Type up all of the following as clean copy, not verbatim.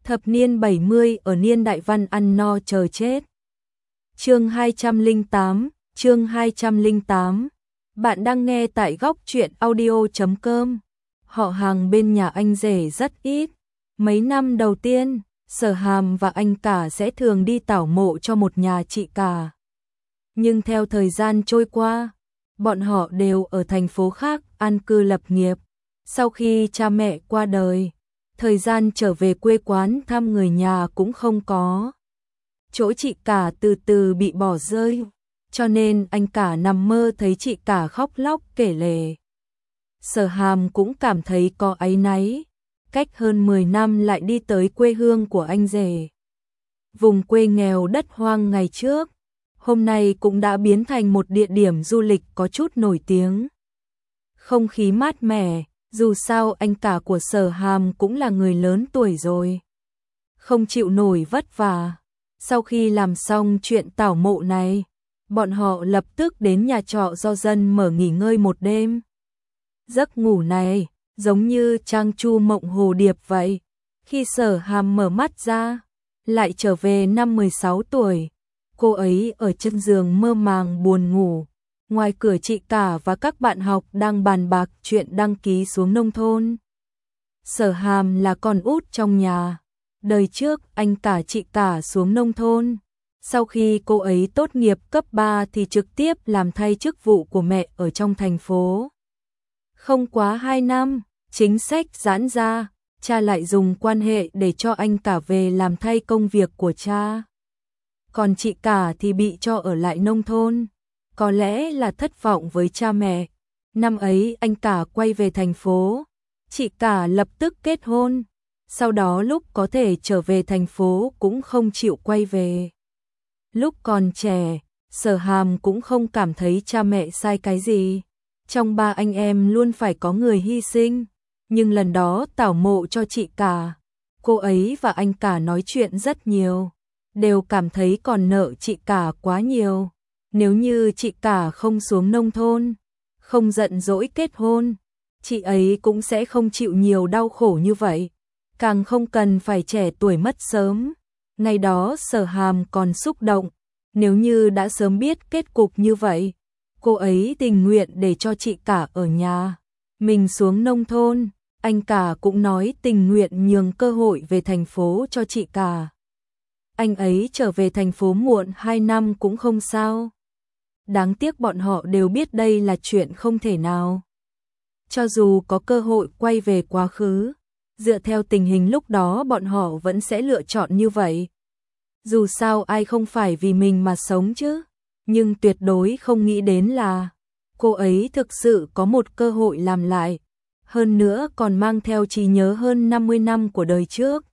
Thập niên 70 ở niên đại văn ăn no chờ chết. Chương 208, chương 208. Bạn đang nghe tại góc truyện audio.com. Họ hàng bên nhà anh rể rất ít. Mấy năm đầu tiên, Sở Hàm và anh cả sẽ thường đi tảo mộ cho một nhà chị cả. Nhưng theo thời gian trôi qua, bọn họ đều ở thành phố khác an cư lập nghiệp. Sau khi cha mẹ qua đời, thời gian trở về quê quán thăm người nhà cũng không có. Chỗ chị cả từ từ bị bỏ rơi, cho nên anh cả nằm mơ thấy chị cả khóc lóc kể lể. Sở Hàm cũng cảm thấy có áy náy, cách hơn 10 năm lại đi tới quê hương của anh rể. Vùng quê nghèo đất hoang ngày trước, hôm nay cũng đã biến thành một địa điểm du lịch có chút nổi tiếng. Không khí mát mẻ, dù sao anh cả của Sở Hàm cũng là người lớn tuổi rồi, không chịu nổi vất vả. Sau khi làm xong chuyện tảo mộ này, bọn họ lập tức đến nhà trọ do dân mở nghỉ ngơi một đêm. Giấc ngủ này giống như trang chu mộng hồ điệp vậy. Khi Sở Hàm mở mắt ra, lại trở về năm 16 tuổi. Cô ấy ở chân giường mơ màng buồn ngủ. Ngoài cửa chị cả và các bạn học đang bàn bạc chuyện đăng ký xuống nông thôn. Sở Hàm là con út trong nhà. Đời trước anh cả chị cả xuống nông thôn. Sau khi cô ấy tốt nghiệp cấp 3 thì trực tiếp làm thay chức vụ của mẹ ở trong thành phố. Không quá 2 năm, chính sách giãn ra, cha lại dùng quan hệ để cho anh cả về làm thay công việc của cha. Còn chị cả thì bị cho ở lại nông thôn. Có lẽ là thất vọng với cha mẹ. Năm ấy anh cả quay về thành phố, chị cả lập tức kết hôn. Sau đó lúc có thể trở về thành phố cũng không chịu quay về. Lúc còn trẻ, Sở Hàm cũng không cảm thấy cha mẹ sai cái gì. Trong ba anh em luôn phải có người hy sinh. Nhưng lần đó tảo mộ cho chị cả, cô ấy và anh cả nói chuyện rất nhiều, đều cảm thấy còn nợ chị cả quá nhiều. Nếu như chị cả không xuống nông thôn, không giận dỗi kết hôn, chị ấy cũng sẽ không chịu nhiều đau khổ như vậy. Càng không cần phải trẻ tuổi mất sớm. Ngày đó Sở Hàm còn xúc động. Nếu như đã sớm biết kết cục như vậy, cô ấy tình nguyện để cho chị cả ở nhà, mình xuống nông thôn. Anh cả cũng nói tình nguyện nhường cơ hội về thành phố cho chị cả. Anh ấy trở về thành phố muộn 2 năm cũng không sao. Đáng tiếc bọn họ đều biết đây là chuyện không thể nào. Cho dù có cơ hội quay về quá khứ, dựa theo tình hình lúc đó bọn họ vẫn sẽ lựa chọn như vậy. Dù sao ai không phải vì mình mà sống chứ. Nhưng tuyệt đối không nghĩ đến là cô ấy thực sự có một cơ hội làm lại. Hơn nữa còn mang theo trí nhớ hơn 50 năm của đời trước.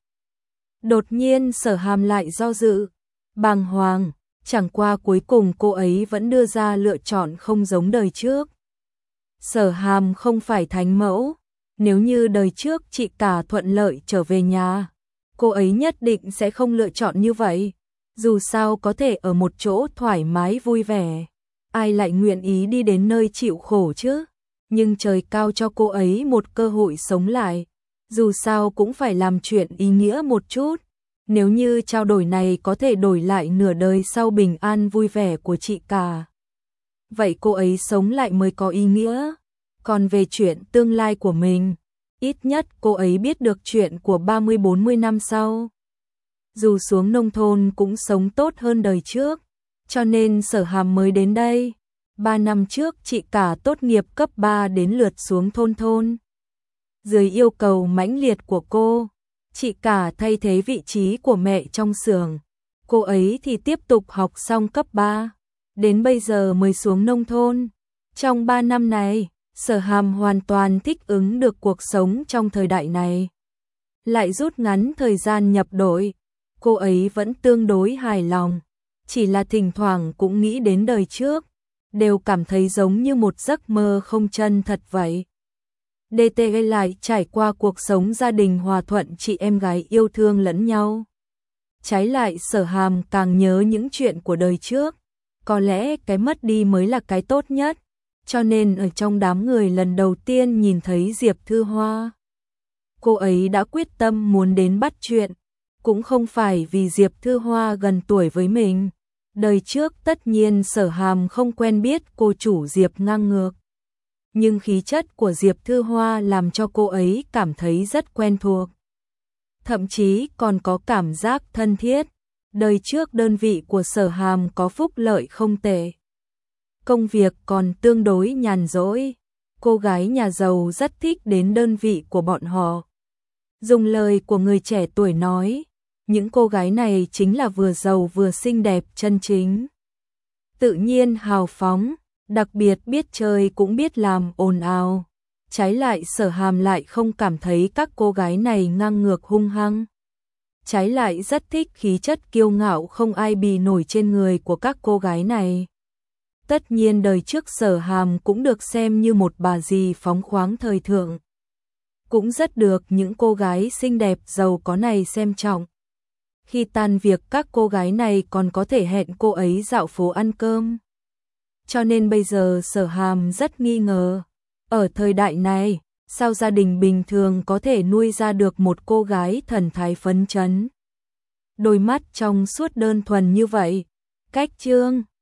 Đột nhiên Sở Hàm lại do dự, bàng hoàng. Chẳng qua cuối cùng cô ấy vẫn đưa ra lựa chọn không giống đời trước. Sở Hàm không phải thánh mẫu. Nếu như đời trước chị cả thuận lợi trở về nhà, cô ấy nhất định sẽ không lựa chọn như vậy. Dù sao có thể ở một chỗ thoải mái vui vẻ, ai lại nguyện ý đi đến nơi chịu khổ chứ. Nhưng trời cao cho cô ấy một cơ hội sống lại, dù sao cũng phải làm chuyện ý nghĩa một chút. Nếu như trao đổi này có thể đổi lại nửa đời sau bình an vui vẻ của chị cả, vậy cô ấy sống lại mới có ý nghĩa. Còn về chuyện tương lai của mình, ít nhất cô ấy biết được chuyện của 30-40 năm sau. Dù xuống nông thôn cũng sống tốt hơn đời trước, cho nên Sở Hàm mới đến đây. 3 năm trước chị cả tốt nghiệp cấp 3 đến lượt xuống thôn. Dưới yêu cầu mãnh liệt của cô, chị cả thay thế vị trí của mẹ trong xưởng. Cô ấy thì tiếp tục học xong cấp 3, đến bây giờ mới xuống nông thôn. Trong 3 năm này, Sở Hàm hoàn toàn thích ứng được cuộc sống trong thời đại này. Lại rút ngắn thời gian nhập đội, cô ấy vẫn tương đối hài lòng. Chỉ là thỉnh thoảng cũng nghĩ đến đời trước, đều cảm thấy giống như một giấc mơ không chân thật vậy. DT lại trải qua cuộc sống gia đình hòa thuận, chị em gái yêu thương lẫn nhau. Trái lại Sở Hàm càng nhớ những chuyện của đời trước. Có lẽ cái mất đi mới là cái tốt nhất. Cho nên ở trong đám người lần đầu tiên nhìn thấy Diệp Thư Hoa, cô ấy đã quyết tâm muốn đến bắt chuyện. cũng không phải vì Diệp Thư Hoa gần tuổi với mình. Đời trước tất nhiên Sở Hàm không quen biết cô chủ Diệp ngang ngược. Nhưng khí chất của Diệp Thư Hoa làm cho cô ấy cảm thấy rất quen thuộc. Thậm chí còn có cảm giác thân thiết. Đời trước đơn vị của Sở Hàm có phúc lợi không tệ. Công việc còn tương đối nhàn rỗi. Cô gái nhà giàu rất thích đến đơn vị của bọn họ. Dùng lời của người trẻ tuổi nói, những cô gái này chính là vừa giàu vừa xinh đẹp chân chính. Tự nhiên hào phóng, đặc biệt biết chơi cũng biết làm ồn ào. Trái lại Sở Hàm lại không cảm thấy các cô gái này ngang ngược hung hăng. Trái lại rất thích khí chất kiêu ngạo không ai bì nổi trên người của các cô gái này. Tất nhiên đời trước Sở Hàm cũng được xem như một bà dì phóng khoáng thời thượng. Cũng rất được những cô gái xinh đẹp giàu có này xem trọng. Khi tan việc các cô gái này còn có thể hẹn cô ấy dạo phố ăn cơm. Cho nên bây giờ Sở Hàm rất nghi ngờ. Ở thời đại này, sao gia đình bình thường có thể nuôi ra được một cô gái thần thái phấn chấn. Đôi mắt trong suốt đơn thuần như vậy. Cách chương